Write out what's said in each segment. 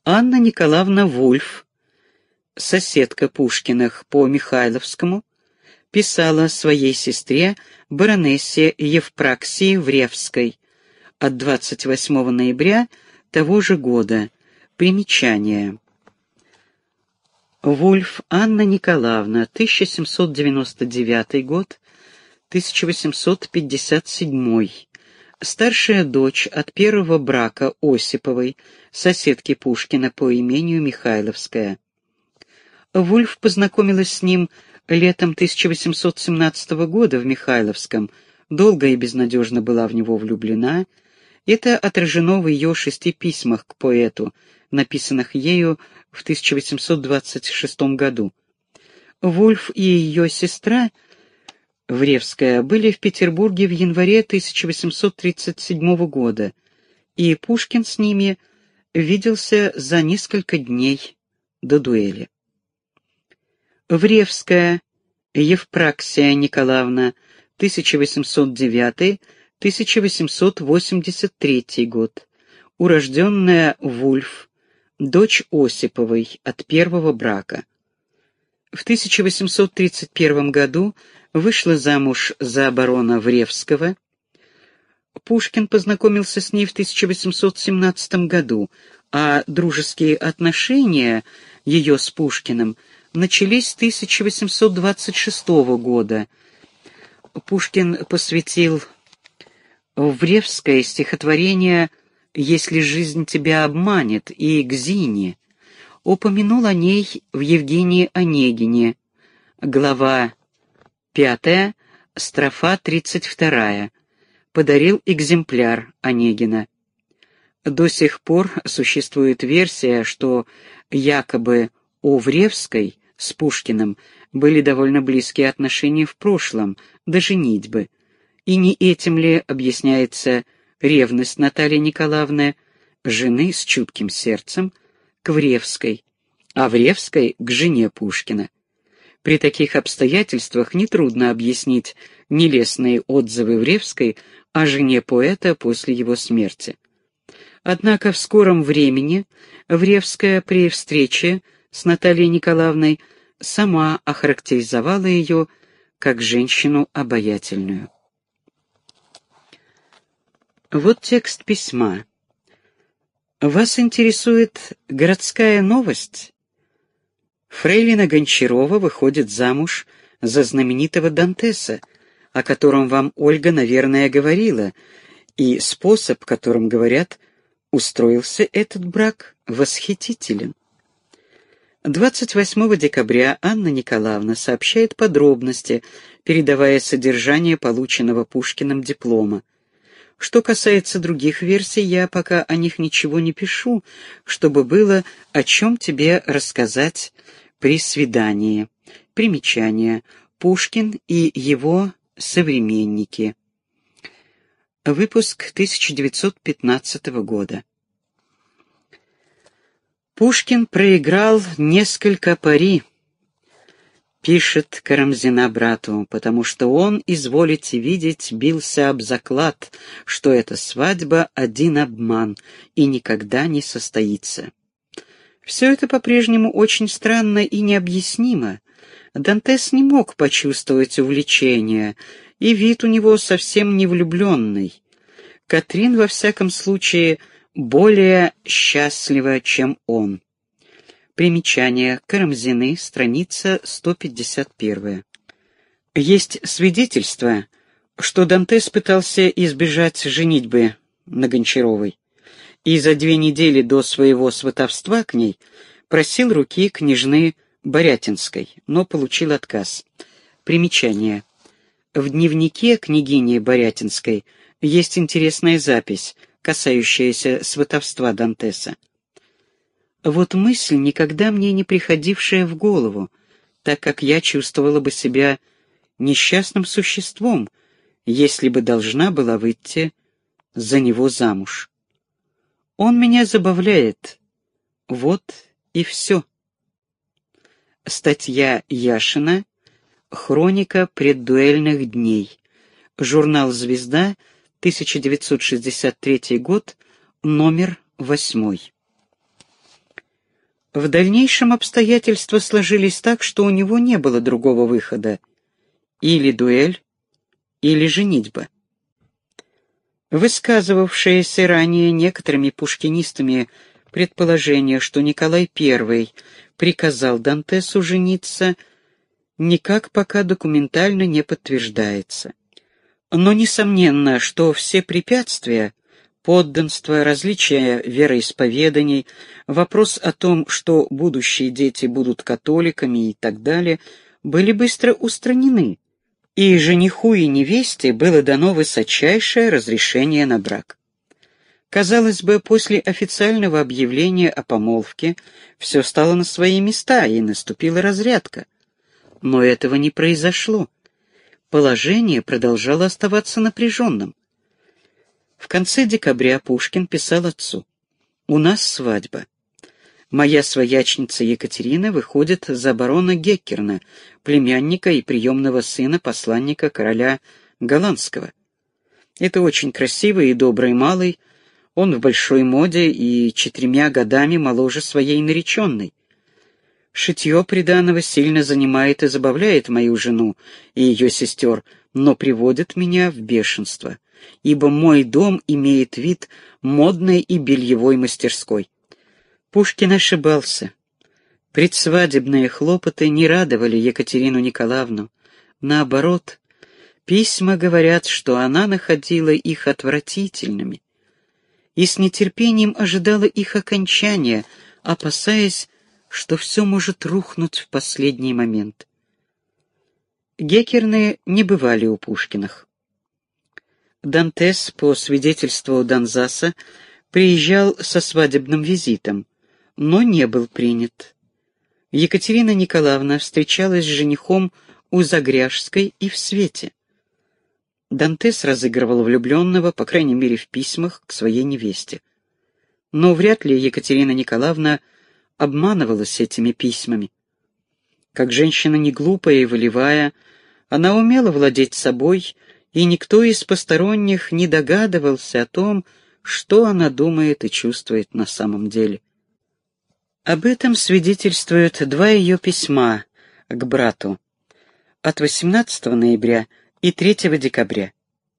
Анна Николаевна Вульф, соседка Пушкиных по Михайловскому, писала своей сестре, баронессе Евпраксии Вревской от 28 ноября того же года. Примечание. Вульф Анна Николаевна, 1799 год, 1857. Старшая дочь от первого брака Осиповой, соседки Пушкина по имению Михайловская. Вульф познакомилась с ним летом 1817 года в Михайловском, долго и безнадежно была в него влюблена. Это отражено в ее 6 письмах к поэту, написанных ею в 1826 году. Вульф и ее сестра Вревская были в Петербурге в январе 1837 года, и Пушкин с ними виделся за несколько дней до дуэли. Вревская Евпраксия Николаевна, 1809-1883 год, урожденная Вульф, дочь Осиповой от первого брака. В 1831 году вышла замуж за барона Вревского. Пушкин познакомился с ней в 1817 году, а дружеские отношения ее с Пушкиным начались с 1826 года. Пушкин посвятил Вревской стихотворение «Если жизнь тебя обманет» и к Зине. Упомянул о ней в Евгении Онегине, глава 5, строфа 32. Подарил экземпляр Онегина. До сих пор существует версия, что якобы у Вревской с Пушкиным были довольно близкие отношения в прошлом, до женитьбы. И не этим ли объясняется ревность Натальи Николаевны, жены с чутким сердцем, к Вревской, а Вревской к жене Пушкина? При таких обстоятельствах нетрудно объяснить нелестные отзывы Вревской о жене поэта после его смерти. Однако в скором времени Вревская при встрече с Натальей Николаевной сама охарактеризовала ее как женщину обаятельную. Вот текст письма. Вас интересует городская новость? Фрейлина Гончарова выходит замуж за знаменитого Дантеса, о котором вам Ольга, наверное, говорила, и способ, которым, говорят, устроился этот брак, восхитителен. 28 декабря Анна Николаевна сообщает подробности, передавая содержание полученного Пушкиным диплома. Что касается других версий, я пока о них ничего не пишу, чтобы было о чем тебе рассказать при свидании. Примечание. Пушкин и его современники. Выпуск 1915 года. Пушкин проиграл несколько пари, пишет Карамзина брату, потому что он, изволите видеть, бился об заклад, что эта свадьба — один обман и никогда не состоится. Все это по-прежнему очень странно и необъяснимо. Дантес не мог почувствовать увлечения, и вид у него совсем не влюбленный. Катрин, во всяком случае, более счастлива, чем он. Примечание. Карамзины, страница 151. Есть свидетельство, что Дантес пытался избежать женитьбы на Гончаровой, и за 2 недели до своего сватовства к ней просил руки княжны Борятинской, но получил отказ. Примечание. В дневнике княгини Борятинской есть интересная запись, касающаяся сватовства Дантеса. Вот мысль, никогда мне не приходившая в голову, так как я чувствовала бы себя несчастным существом, если бы должна была выйти за него замуж. Он меня забавляет. Вот и все. Статья Яшина «Хроника преддуэльных дней». Журнал «Звезда», 1963 год, номер 8. В дальнейшем обстоятельства сложились так, что у него не было другого выхода: или дуэль, или женитьба. Высказывавшееся ранее некоторыми пушкинистами предположение, что Николай I приказал Дантесу жениться, никак пока документально не подтверждается. Но несомненно, что все препятствия — подданство, различия вероисповеданий, вопрос о том, что будущие дети будут католиками и так далее — были быстро устранены, и жениху и невесте было дано высочайшее разрешение на брак. Казалось бы, после официального объявления о помолвке все стало на свои места, и наступила разрядка. Но этого не произошло. Положение продолжало оставаться напряженным. В конце декабря Пушкин писал отцу: «У нас свадьба. Моя своячница Екатерина выходит за барона Геккерна, племянника и приемного сына посланника короля Голландского. Это очень красивый и добрый малый, он в большой моде и 4 годами моложе своей нареченной. Шитье приданого сильно занимает и забавляет мою жену и ее сестер, но приводит меня в бешенство, ибо мой дом имеет вид модной и бельевой мастерской». Пушкин ошибался. Предсвадебные хлопоты не радовали Екатерину Николаевну. Наоборот, письма говорят, что она находила их отвратительными и с нетерпением ожидала их окончания, опасаясь, что все может рухнуть в последний момент. Геккерны не бывали у Пушкиных. Дантес, по свидетельству Донзаса, приезжал со свадебным визитом, но не был принят. Екатерина Николаевна встречалась с женихом у Загряжской и в свете. Дантес разыгрывал влюбленного, по крайней мере, в письмах к своей невесте. Но вряд ли Екатерина Николаевна обманывалась этими письмами. Как женщина не глупая и волевая, она умела владеть собой, и никто из посторонних не догадывался о том, что она думает и чувствует на самом деле. Об этом свидетельствуют 2 ее письма к брату от 18 ноября и 3 декабря.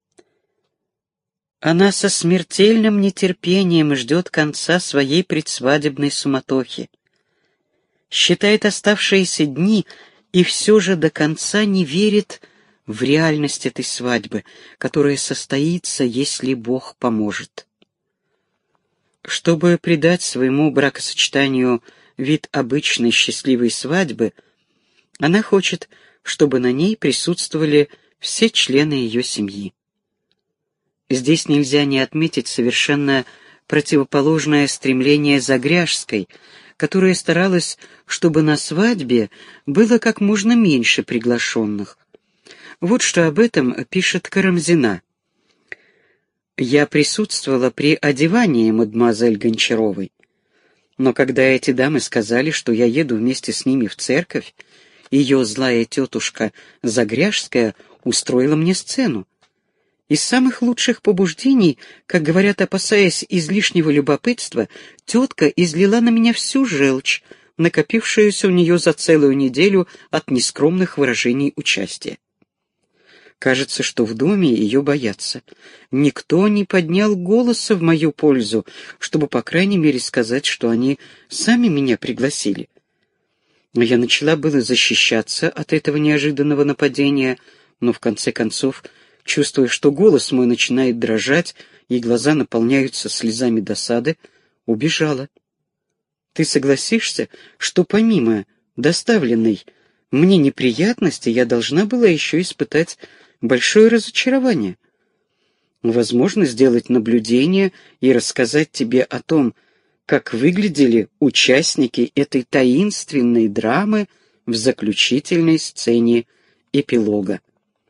Она со смертельным нетерпением ждет конца своей предсвадебной суматохи, считает оставшиеся дни и все же до конца не верит в реальность этой свадьбы, которая состоится, если Бог поможет. Чтобы придать своему бракосочетанию вид обычной счастливой свадьбы, она хочет, чтобы на ней присутствовали все члены ее семьи. Здесь нельзя не отметить совершенно противоположное стремление Загряжской, которая старалась, чтобы на свадьбе было как можно меньше приглашенных. Вот что об этом пишет Карамзина. «Я присутствовала при одевании мадемуазель Гончаровой, но когда эти дамы сказали, что я еду вместе с ними в церковь, ее злая тетушка Загряжская устроила мне сцену. Из самых лучших побуждений, как говорят, опасаясь излишнего любопытства, тетка излила на меня всю желчь, накопившуюся у нее за целую неделю от нескромных выражений участия. Кажется, что в доме ее боятся. Никто не поднял голоса в мою пользу, чтобы, по крайней мере, сказать, что они сами меня пригласили. Но я начала было защищаться от этого неожиданного нападения, но в конце концов, чувствуя, что голос мой начинает дрожать и глаза наполняются слезами досады, убежала. Ты согласишься, что помимо доставленной мне неприятности я должна была еще испытать большое разочарование? Возможно, сделать наблюдение и рассказать тебе о том, как выглядели участники этой таинственной драмы в заключительной сцене эпилога.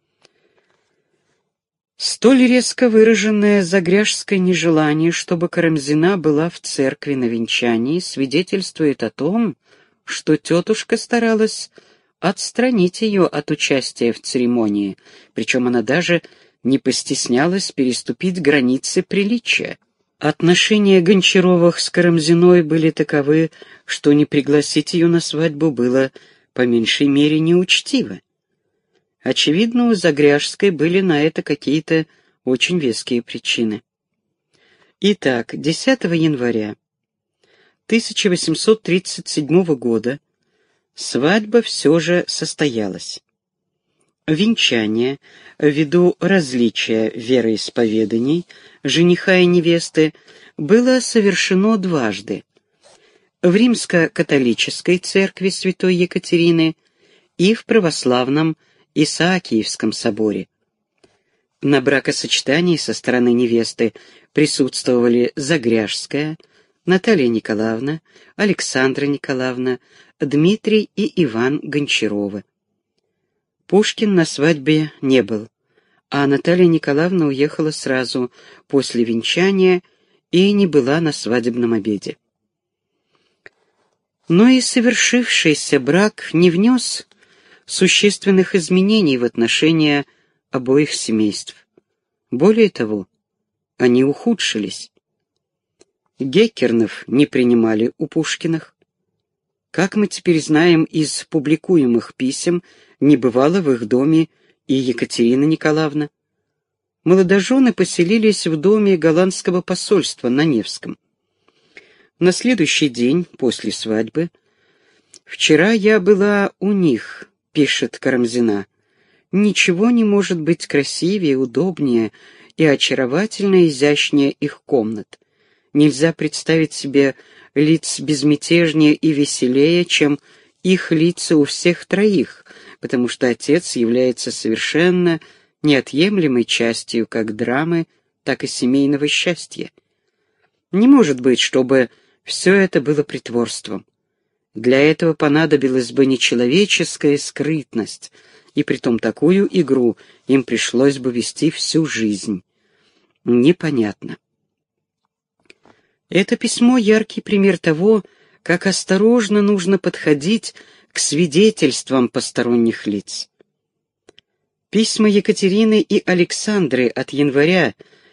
Столь резко выраженное Загряжское нежелание, чтобы Карамзина была в церкви на венчании, свидетельствует о том, что тетушка старалась отстранить ее от участия в церемонии, причем она даже не постеснялась переступить границы приличия. Отношения Гончаровых с Карамзиной были таковы, что не пригласить ее на свадьбу было по меньшей мере неучтиво. Очевидно, у Загряжской были на это какие-то очень веские причины. Итак, 10 января 1837 года свадьба все же состоялась. Венчание, ввиду различия вероисповеданий жениха и невесты, было совершено дважды: в римско-католической церкви святой Екатерины и в православном Исаакиевском соборе. На бракосочетании со стороны невесты присутствовали Загряжская, Наталья Николаевна, Александра Николаевна, Дмитрий и Иван Гончаровы. Пушкин на свадьбе не был, а Наталья Николаевна уехала сразу после венчания и не была на свадебном обеде. Но и совершившийся брак не внес существенных изменений в отношения обоих семейств. Более того, они ухудшились. Геккернов не принимали у Пушкиных. Как мы теперь знаем из публикуемых писем, не бывало в их доме и Екатерина Николаевна. Молодожены поселились в доме голландского посольства на Невском. На следующий день после свадьбы: «Вчера я была у них», — пишет Карамзина. «Ничего не может быть красивее, удобнее и очаровательно изящнее их комнат. Нельзя представить себе лиц безмятежнее и веселее, чем их лица у всех троих, потому что отец является совершенно неотъемлемой частью как драмы, так и семейного счастья. Не может быть, чтобы все это было притворством. Для этого понадобилась бы нечеловеческая скрытность, и притом такую игру им пришлось бы вести всю жизнь. Непонятно». Это письмо — яркий пример того, как осторожно нужно подходить к свидетельствам посторонних лиц. Письма Екатерины и Александры от января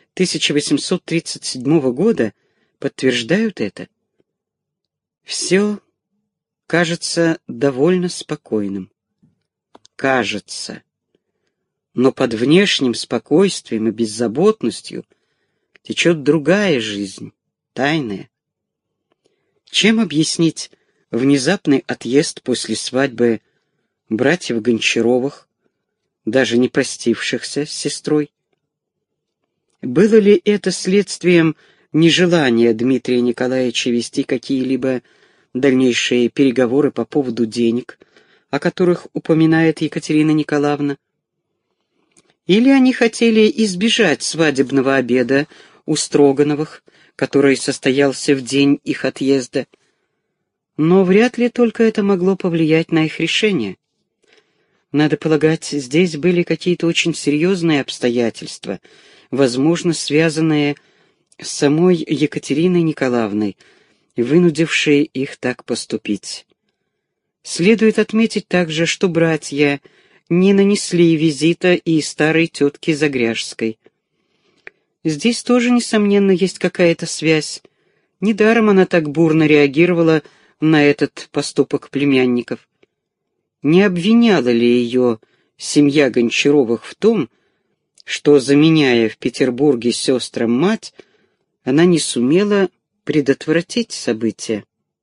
1837 года подтверждают это. Все кажется довольно спокойным. Кажется. Но под внешним спокойствием и беззаботностью течет другая жизнь, тайная. Чем объяснить внезапный отъезд после свадьбы братьев Гончаровых, даже не простившихся с сестрой? Было ли это следствием нежелания Дмитрия Николаевича вести какие-либо дальнейшие переговоры по поводу денег, о которых упоминает Екатерина Николаевна? Или они хотели избежать свадебного обеда у Строгановых, который состоялся в день их отъезда? Но вряд ли только это могло повлиять на их решение. Надо полагать, здесь были какие-то очень серьезные обстоятельства, возможно, связанные с самой Екатериной Николаевной, вынудившие их так поступить. Следует отметить также, что братья не нанесли визита и старой тетке Загряжской. Здесь тоже, несомненно, есть какая-то связь. Недаром она так бурно реагировала на этот поступок племянников. Не обвиняла ли ее семья Гончаровых в том, что, заменяя в Петербурге сестрам мать, она не сумела предотвратить события?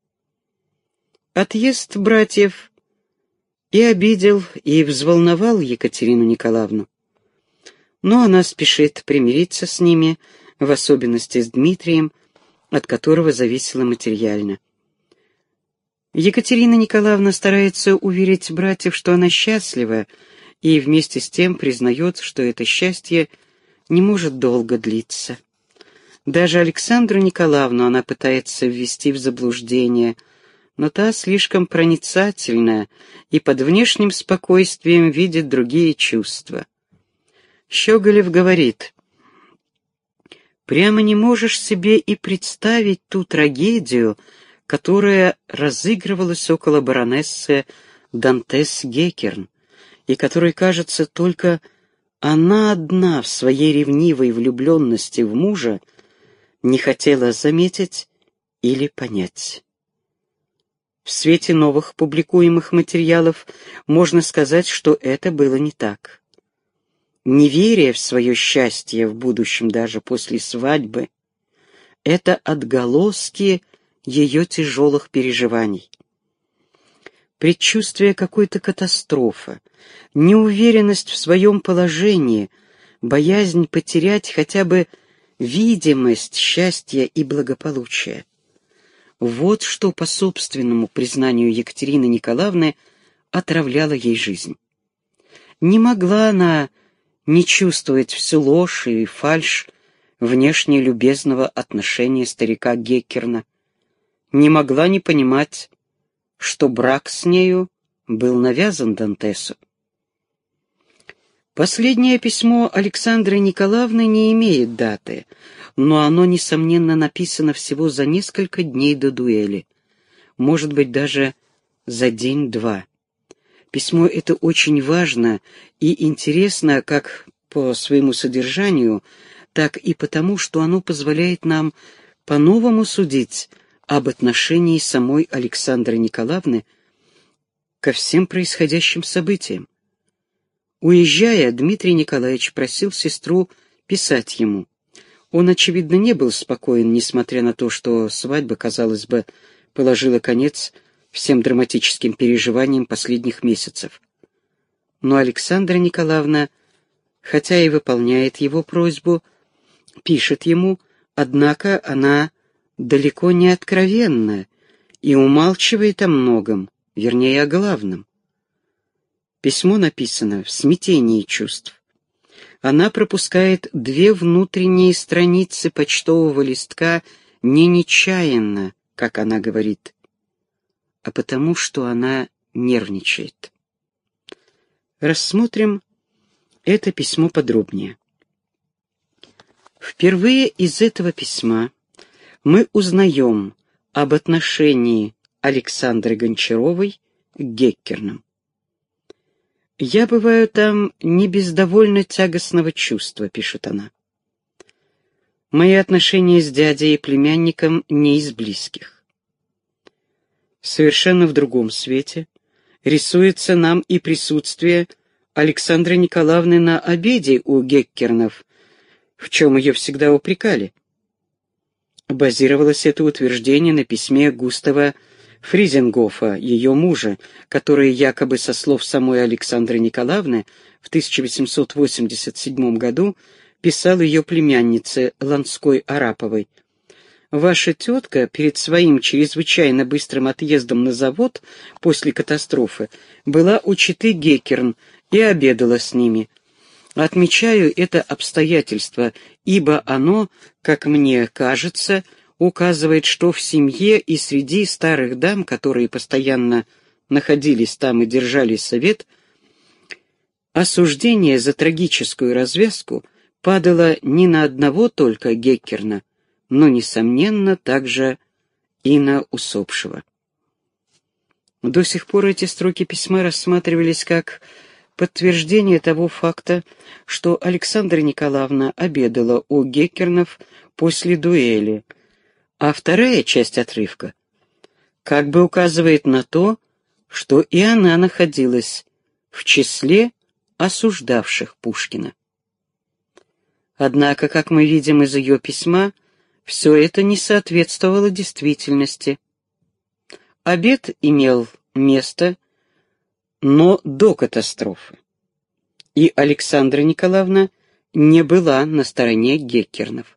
Отъезд братьев и обидел, и взволновал Екатерину Николаевну. Но она спешит примириться с ними, в особенности с Дмитрием, от которого зависело материально. Екатерина Николаевна старается уверить братьев, что она счастлива, и вместе с тем признает, что это счастье не может долго длиться. Даже Александру Николаевну она пытается ввести в заблуждение, но та слишком проницательна и под внешним спокойствием видит другие чувства. Щеголев говорит: «Прямо не можешь себе и представить ту трагедию, которая разыгрывалась около баронессы Дантес-Геккерн, и которой, кажется, только она одна в своей ревнивой влюбленности в мужа не хотела заметить или понять. В свете новых публикуемых материалов можно сказать, что это было не так. Неверие в свое счастье в будущем даже после свадьбы — это отголоски ее тяжелых переживаний. Предчувствие какой-то катастрофы, неуверенность в своем положении, боязнь потерять хотя бы видимость счастья и благополучия. Вот что, по собственному признанию Екатерины Николаевны, отравляло ей жизнь. Не могла она не чувствовать всю ложь и фальшь внешне любезного отношения старика Геккерна, не могла не понимать, что брак с нею был навязан Дантесу. Последнее письмо Александры Николаевны не имеет даты, но оно, несомненно, написано всего за несколько дней до дуэли, может быть, даже за день-два. Письмо это очень важно и интересно как по своему содержанию, так и потому, что оно позволяет нам по-новому судить об отношении самой Александры Николаевны ко всем происходящим событиям. Уезжая, Дмитрий Николаевич просил сестру писать ему. Он, очевидно, не был спокоен, несмотря на то, что свадьба, казалось бы, положила конец всем драматическим переживаниям последних месяцев. Но Александра Николаевна, хотя и выполняет его просьбу, пишет ему, однако она далеко не откровенна и умалчивает о многом, вернее, о главном. Письмо написано в смятении чувств. Она пропускает 2 внутренние страницы почтового листка не нечаянно, как она говорит, а потому, что она нервничает. Рассмотрим это письмо подробнее. Впервые из этого письма мы узнаем об отношении Александры Гончаровой к Геккернам. «Я бываю там не без довольно тягостного чувства», — пишет она. «Мои отношения с дядей и племянником не из близких. Совершенно в другом свете рисуется нам и присутствие Александры Николаевны на обеде у Геккернов, в чем ее всегда упрекали. Базировалось это утверждение на письме Густава Фризенгофа, ее мужа, который якобы, со слов самой Александры Николаевны, в 1887 году писал ее племяннице Ланской Араповой. «Ваша тетка перед своим чрезвычайно быстрым отъездом на завод после катастрофы была у четы Геккерн и обедала с ними. Отмечаю это обстоятельство, ибо оно, как мне кажется, указывает, что в семье и среди старых дам, которые постоянно находились там и держали совет, осуждение за трагическую развязку падало не на одного только Геккерна, но, несомненно, также и на усопшего». До сих пор эти строки письма рассматривались как подтверждение того факта, что Александра Николаевна обедала у Геккернов после дуэли, а вторая часть отрывка как бы указывает на то, что и она находилась в числе осуждавших Пушкина. Однако, как мы видим из ее письма, все это не соответствовало действительности. Обед имел место, но до катастрофы, и Александра Николаевна не была на стороне Геккернов.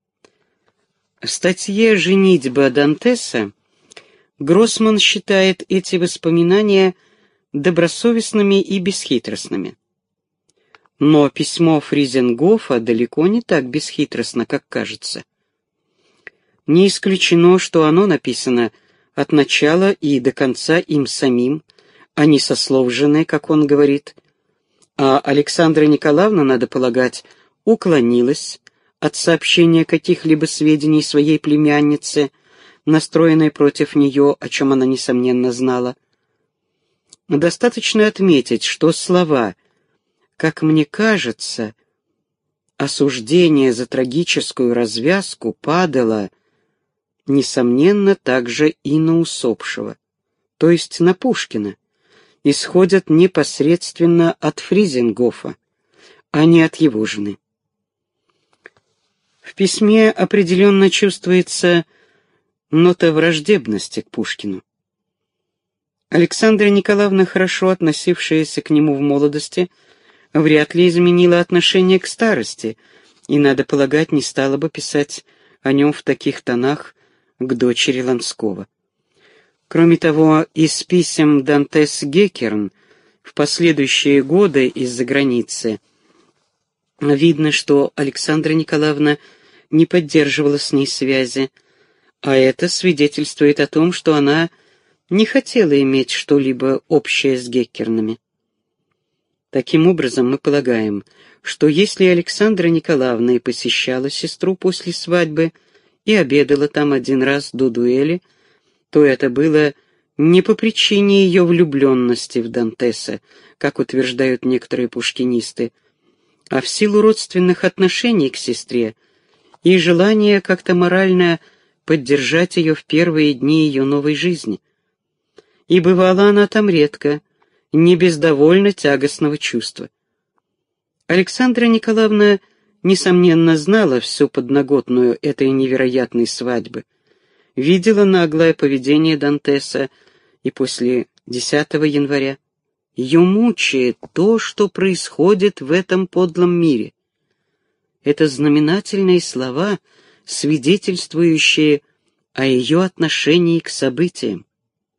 В статье «Женитьба Дантеса» Гроссман считает эти воспоминания добросовестными и бесхитростными. Но письмо Фризенгофа далеко не так бесхитростно, как кажется. Не исключено, что оно написано от начала и до конца им самим, а не со слов жены, как он говорит. А Александра Николаевна, надо полагать, уклонилась от сообщения каких-либо сведений своей племяннице, настроенной против нее, о чем она, несомненно, знала. Достаточно отметить, что слова «как мне кажется» осуждение за трагическую развязку падало, несомненно, также и на усопшего, то есть на Пушкина, исходят непосредственно от Фризенгофа, а не от его жены. В письме определенно чувствуется нота враждебности к Пушкину. Александра Николаевна, хорошо относившаяся к нему в молодости, вряд ли изменила отношение к старости, и, надо полагать, не стала бы писать о нем в таких тонах к дочери Ланского. Кроме того, из писем Дантес Геккерн в последующие годы из-за границы видно, что Александра Николаевна не поддерживала с ней связи, а это свидетельствует о том, что она не хотела иметь что-либо общее с Геккернами. Таким образом, мы полагаем, что если Александра Николаевна и посещала сестру после свадьбы и обедала там один раз до дуэли, то это было не по причине ее влюбленности в Дантеса, как утверждают некоторые пушкинисты, а в силу родственных отношений к сестре и желания как-то морально поддержать ее в первые дни ее новой жизни. И бывала она там редко, не без довольно тягостного чувства. Александра Николаевна, несомненно, знала всю подноготную этой невероятной свадьбы, видела наглое поведение Дантеса, и после 10 января ее мучает то, что происходит в этом подлом мире. Это знаменательные слова, свидетельствующие о ее отношении к событиям.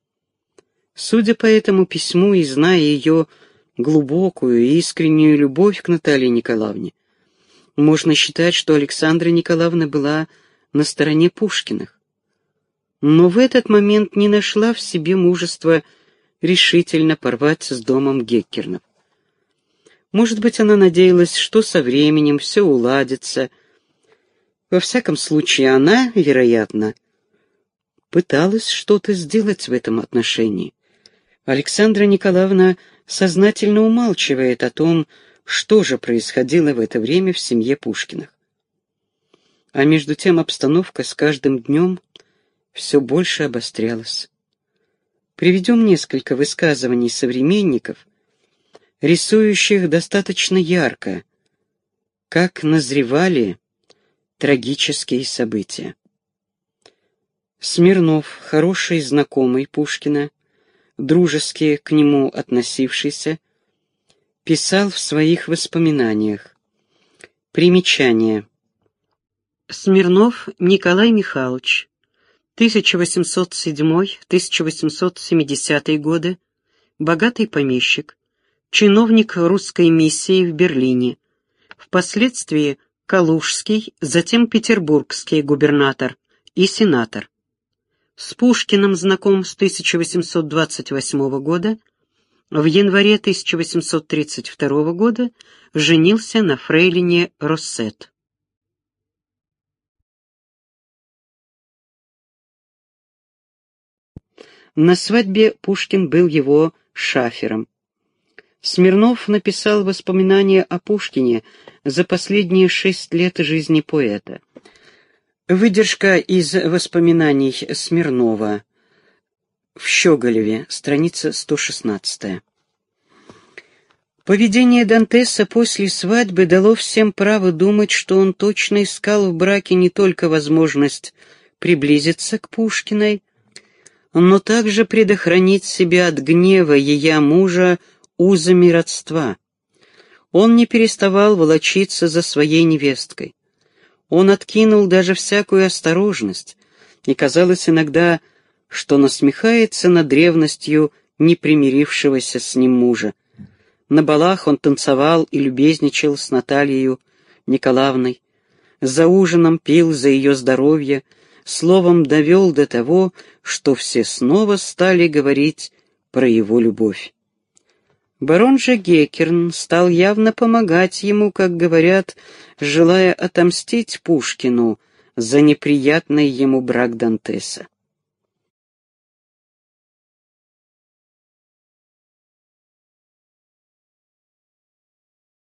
Судя по этому письму и зная ее глубокую и искреннюю любовь к Наталье Николаевне, можно считать, что Александра Николаевна была на стороне Пушкиных. Но в этот момент не нашла в себе мужества решительно порвать с домом Геккернов. Может быть, она надеялась, что со временем все уладится. Во всяком случае, она, вероятно, пыталась что-то сделать в этом отношении. Александра Николаевна сознательно умалчивает о том, что же происходило в это время в семье Пушкиных. А между тем обстановка с каждым днем все больше обострялась. Приведем несколько высказываний современников, рисующих достаточно ярко, как назревали трагические события. Смирнов, хороший знакомый Пушкина, дружески к нему относившийся, писал в своих воспоминаниях. Примечание. Смирнов Николай Михайлович, 1807-1870 годы, богатый помещик, чиновник русской миссии в Берлине, впоследствии калужский, затем петербургский губернатор и сенатор. С Пушкиным знаком с 1828 года, в январе 1832 года женился на фрейлине Россет. На свадьбе Пушкин был его шафером. Смирнов написал воспоминания о Пушкине за последние 6 лет жизни поэта. Выдержка из воспоминаний Смирнова в Щеголеве, страница 116. Поведение Дантеса после свадьбы дало всем право думать, что он точно искал в браке не только возможность приблизиться к Пушкиной, но также предохранить себя от гнева ее мужа узами родства. Он не переставал волочиться за своей невесткой. Он откинул даже всякую осторожность, и казалось иногда, что насмехается над древностью непримирившегося с ним мужа. На балах он танцевал и любезничал с Натальей Николаевной, за ужином пил за ее здоровье, словом довел до того, что все снова стали говорить про его любовь. Барон же Геккерн стал явно помогать ему, как говорят, желая отомстить Пушкину за неприятный ему брак Дантеса.